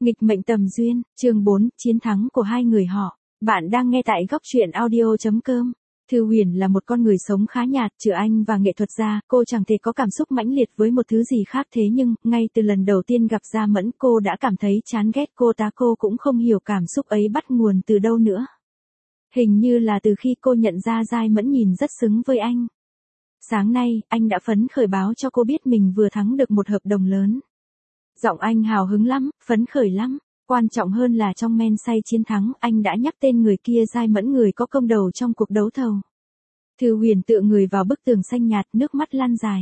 Nghịch mệnh tầm duyên, chương 4, chiến thắng của hai người họ. Bạn đang nghe tại góc truyện audio.com. Thư Huyền là một con người sống khá nhạt, trừ anh và nghệ thuật ra, cô chẳng thể có cảm xúc mãnh liệt với một thứ gì khác, thế nhưng, ngay từ lần đầu tiên gặp Gia Mẫn cô đã cảm thấy chán ghét cô ta. Cô cũng không hiểu cảm xúc ấy bắt nguồn từ đâu nữa. Hình như là từ khi cô nhận ra Gia Mẫn nhìn rất xứng với anh. Sáng nay, anh đã phấn khởi báo cho cô biết mình vừa thắng được một hợp đồng lớn. Giọng anh hào hứng lắm, phấn khởi lắm. Quan trọng hơn là trong men say chiến thắng, anh đã nhắc tên người kia, Gia Mẫn, người có công đầu trong cuộc đấu thầu. Thư Huyền tựa người vào bức tường xanh nhạt, nước mắt lan dài.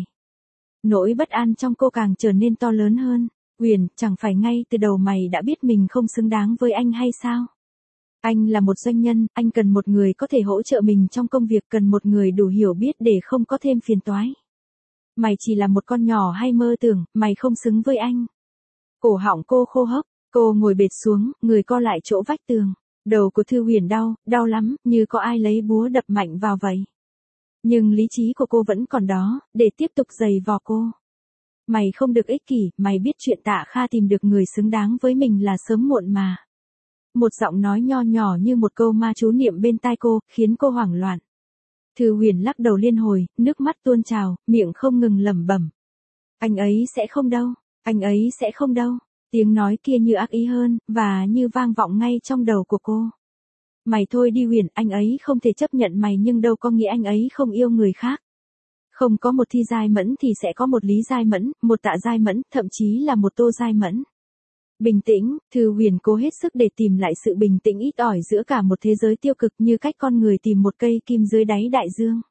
Nỗi bất an trong cô càng trở nên to lớn hơn. Huyền, chẳng phải ngay từ đầu mày đã biết mình không xứng đáng với anh hay sao? Anh là một doanh nhân, anh cần một người có thể hỗ trợ mình trong công việc, cần một người đủ hiểu biết để không có thêm phiền toái. Mày chỉ là một con nhỏ hay mơ tưởng, mày không xứng với anh. Cổ họng cô khô hốc, cô ngồi bệt xuống, người co lại chỗ vách tường. Đầu của Thư Huyền đau, đau lắm, như có ai lấy búa đập mạnh vào vậy. Nhưng lý trí của cô vẫn còn đó, để tiếp tục giày vò cô. Mày không được ích kỷ, mày biết chuyện Tạ Kha tìm được người xứng đáng với mình là sớm muộn mà. Một giọng nói nho nhỏ như một câu ma chú niệm bên tai cô, khiến cô hoảng loạn. Thư Huyền lắc đầu liên hồi, nước mắt tuôn trào, miệng không ngừng lẩm bẩm. Anh ấy sẽ không đâu, anh ấy sẽ không đâu. Tiếng nói kia như ác ý hơn, và như vang vọng ngay trong đầu của cô. Mày thôi đi Huyền, anh ấy không thể chấp nhận mày, nhưng đâu có nghĩa anh ấy không yêu người khác. Không có một Thi Gia Mẫn thì sẽ có một Lý Gia Mẫn, một Tạ Gia Mẫn, thậm chí là một Tô Gia Mẫn. Bình tĩnh, Thư Huyền cố hết sức để tìm lại sự bình tĩnh ít ỏi giữa cả một thế giới tiêu cực, như cách con người tìm một cây kim dưới đáy đại dương.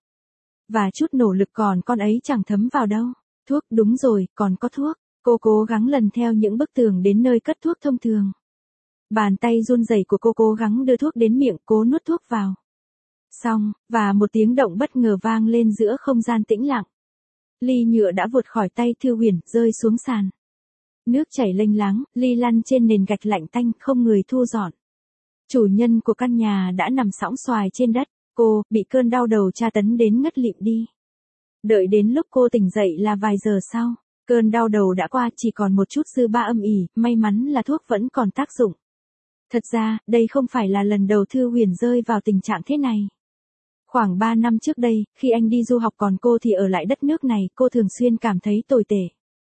Và chút nỗ lực còn con ấy chẳng thấm vào đâu. Thuốc, đúng rồi, còn có thuốc. Cô cố gắng lần theo những bức tường đến nơi cất thuốc thông thường. Bàn tay run rẩy của cô cố gắng đưa thuốc đến miệng, cố nuốt thuốc vào. Xong, và một tiếng động bất ngờ vang lên giữa không gian tĩnh lặng. Ly nhựa đã vụt khỏi tay Thư Huyền, rơi xuống sàn. Nước chảy lênh láng, ly lăn trên nền gạch lạnh tanh, không người thu dọn. Chủ nhân của căn nhà đã nằm sõng xoài trên đất, cô bị cơn đau đầu tra tấn đến ngất lịm đi. Đợi đến lúc cô tỉnh dậy là vài giờ sau, cơn đau đầu đã qua, chỉ còn một chút dư ba âm ỉ, may mắn là thuốc vẫn còn tác dụng. Thật ra, đây không phải là lần đầu Thư Huyền rơi vào tình trạng thế này. Khoảng 3 năm trước đây, khi anh đi du học còn cô thì ở lại đất nước này, cô thường xuyên cảm thấy tồi tệ.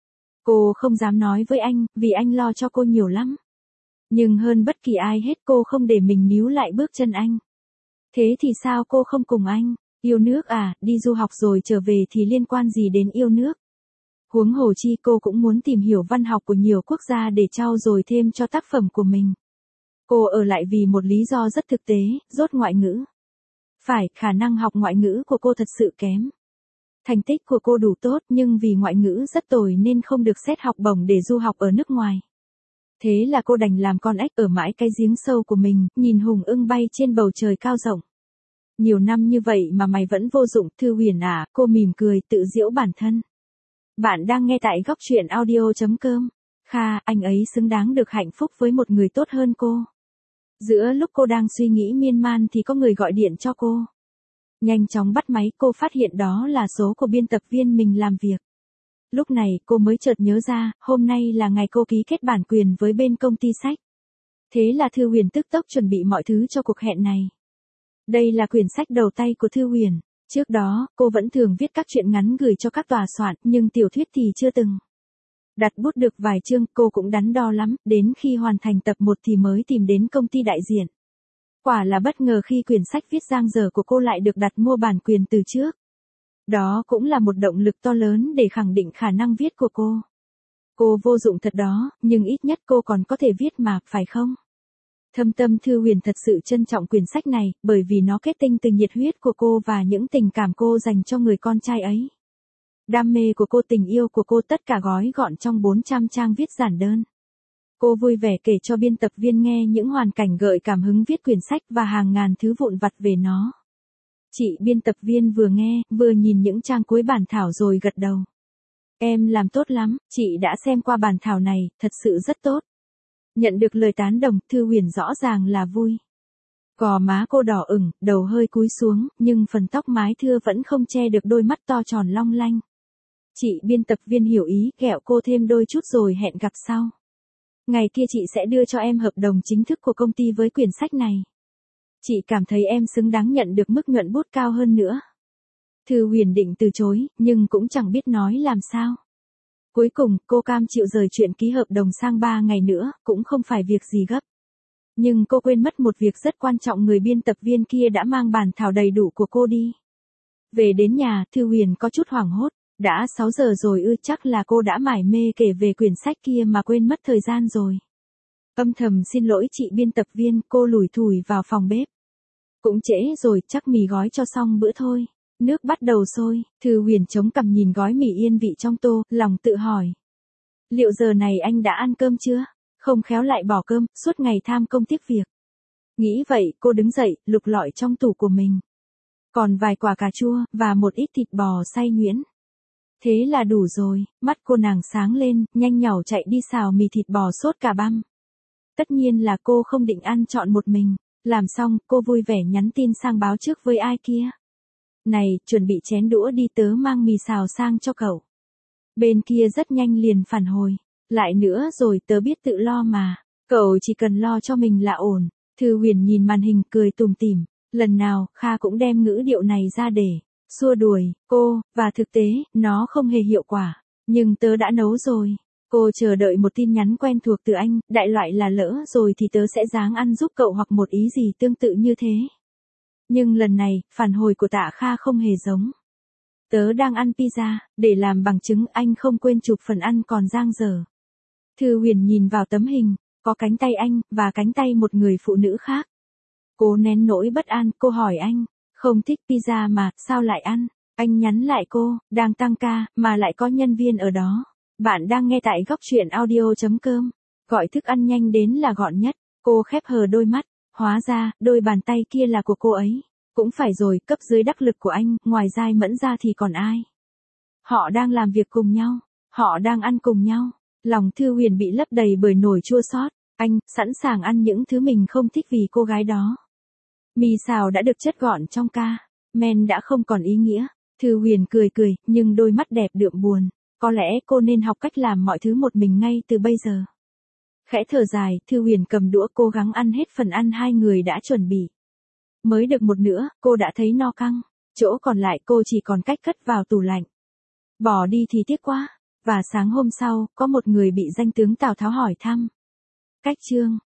Cô không dám nói với anh, vì anh lo cho cô nhiều lắm. Nhưng hơn bất kỳ ai hết, cô không để mình níu lại bước chân anh. Thế thì sao cô không cùng anh? Yêu nước à, đi du học rồi trở về thì liên quan gì đến yêu nước? Huống hồ chi cô cũng muốn tìm hiểu văn học của nhiều quốc gia để trau dồi thêm cho tác phẩm của mình. Cô ở lại vì một lý do rất thực tế, dốt ngoại ngữ. Phải, khả năng học ngoại ngữ của cô thật sự kém. Thành tích của cô đủ tốt nhưng vì ngoại ngữ rất tồi nên không được xét học bổng để du học ở nước ngoài. Thế là cô đành làm con ếch ở mãi cái giếng sâu của mình, nhìn hùng ưng bay trên bầu trời cao rộng. Nhiều năm như vậy mà mày vẫn vô dụng, Thư Huyền à, cô mỉm cười tự giễu bản thân. Bạn đang nghe tại góc truyện audio.com. Kha, anh ấy xứng đáng được hạnh phúc với một người tốt hơn cô. Giữa lúc cô đang suy nghĩ miên man thì có người gọi điện cho cô. Nhanh chóng bắt máy, cô phát hiện đó là số của biên tập viên mình làm việc. Lúc này cô mới chợt nhớ ra, hôm nay là ngày cô ký kết bản quyền với bên công ty sách. Thế là Thư Huyền tức tốc chuẩn bị mọi thứ cho cuộc hẹn này. Đây là quyển sách đầu tay của Thư Huyền. Trước đó, cô vẫn thường viết các truyện ngắn gửi cho các tòa soạn, nhưng tiểu thuyết thì chưa từng. Đặt bút được vài chương, cô cũng đắn đo lắm, đến khi hoàn thành tập 1 thì mới tìm đến công ty đại diện. Quả là bất ngờ khi quyển sách viết dang dở của cô lại được đặt mua bản quyền từ trước. Đó cũng là một động lực to lớn để khẳng định khả năng viết của cô. Cô vô dụng thật đó, nhưng ít nhất cô còn có thể viết mà, phải không? Thâm tâm Thư Huyền thật sự trân trọng quyển sách này, bởi vì nó kết tinh từ nhiệt huyết của cô và những tình cảm cô dành cho người con trai ấy. Đam mê của cô, tình yêu của cô, tất cả gói gọn trong 400 trang viết giản đơn. Cô vui vẻ kể cho biên tập viên nghe những hoàn cảnh gợi cảm hứng viết quyển sách và hàng ngàn thứ vụn vặt về nó. Chị biên tập viên vừa nghe, vừa nhìn những trang cuối bản thảo rồi gật đầu. Em làm tốt lắm, chị đã xem qua bản thảo này, thật sự rất tốt. Nhận được lời tán đồng, Thư Huyền rõ ràng là vui. Gò má cô đỏ ửng, đầu hơi cúi xuống, nhưng phần tóc mái thưa vẫn không che được đôi mắt to tròn long lanh. Chị biên tập viên hiểu ý, ghẹo cô thêm đôi chút rồi hẹn gặp sau. Ngày kia chị sẽ đưa cho em hợp đồng chính thức của công ty với quyển sách này. Chị cảm thấy em xứng đáng nhận được mức nhuận bút cao hơn nữa. Thư Huyền định từ chối, nhưng cũng chẳng biết nói làm sao. Cuối cùng, cô cam chịu rời chuyện ký hợp đồng sang 3 ngày nữa, cũng không phải việc gì gấp. Nhưng cô quên mất một việc rất quan trọng, người biên tập viên kia đã mang bản thảo đầy đủ của cô đi. Về đến nhà, Thư Huyền có chút hoảng hốt. Đã 6 giờ rồi ư, chắc là cô đã mải mê kể về quyển sách kia mà quên mất thời gian rồi. Âm thầm xin lỗi chị biên tập viên, cô lủi thủi vào phòng bếp. Cũng trễ rồi, chắc mì gói cho xong bữa thôi. Nước bắt đầu sôi, Thư Huyền chống cằm nhìn gói mì yên vị trong tô, lòng tự hỏi. Liệu giờ này anh đã ăn cơm chưa? Không khéo lại bỏ cơm, suốt ngày tham công tiếc việc. Nghĩ vậy, cô đứng dậy, lục lọi trong tủ của mình. Còn vài quả cà chua, và một ít thịt bò xay nhuyễn. Thế là đủ rồi, mắt cô nàng sáng lên, nhanh nhảu chạy đi xào mì thịt bò sốt cà băm. Tất nhiên là cô không định ăn trọn một mình. Làm xong, cô vui vẻ nhắn tin sang báo trước với ai kia. Này, chuẩn bị chén đũa đi, tớ mang mì xào sang cho cậu. Bên kia rất nhanh liền phản hồi. Lại nữa rồi, tớ biết tự lo mà. Cậu chỉ cần lo cho mình là ổn. Thư Huyền nhìn màn hình cười tủm tỉm. Lần nào, Kha cũng đem ngữ điệu này ra để xua đuổi cô, và thực tế, nó không hề hiệu quả. Nhưng tớ đã nấu rồi. Cô chờ đợi một tin nhắn quen thuộc từ anh, đại loại là lỡ rồi thì tớ sẽ ráng ăn giúp cậu hoặc một ý gì tương tự như thế. Nhưng lần này, phản hồi của Tạ Kha không hề giống. Tớ đang ăn pizza, để làm bằng chứng anh không quên chụp phần ăn còn dang dở. Thư Huyền nhìn vào tấm hình, có cánh tay anh, và cánh tay một người phụ nữ khác. Cô nén nỗi bất an, cô hỏi anh, không thích pizza mà, sao lại ăn? Anh nhắn lại cô, đang tăng ca, mà lại có nhân viên ở đó. Bạn đang nghe tại góc truyện audio.com. Gọi thức ăn nhanh đến là gọn nhất. Cô khép hờ đôi mắt, hóa ra, đôi bàn tay kia là của cô ấy. Cũng phải rồi, cấp dưới đắc lực của anh, ngoài Giai Mẫn ra thì còn ai? Họ đang làm việc cùng nhau, họ đang ăn cùng nhau. Lòng Thư Huyền bị lấp đầy bởi nỗi chua xót. Anh, sẵn sàng ăn những thứ mình không thích vì cô gái đó. Mì xào đã được chất gọn trong ca, men đã không còn ý nghĩa. Thư Huyền cười cười, nhưng đôi mắt đẹp đượm buồn. Có lẽ cô nên học cách làm mọi thứ một mình ngay từ bây giờ. Khẽ thở dài, Thư Huyền cầm đũa cố gắng ăn hết phần ăn hai người đã chuẩn bị. Mới được một nửa, cô đã thấy no căng. Chỗ còn lại cô chỉ còn cách cất vào tủ lạnh. Bỏ đi thì tiếc quá. Và sáng hôm sau, có một người bị danh tướng Tào Tháo hỏi thăm. Cách chương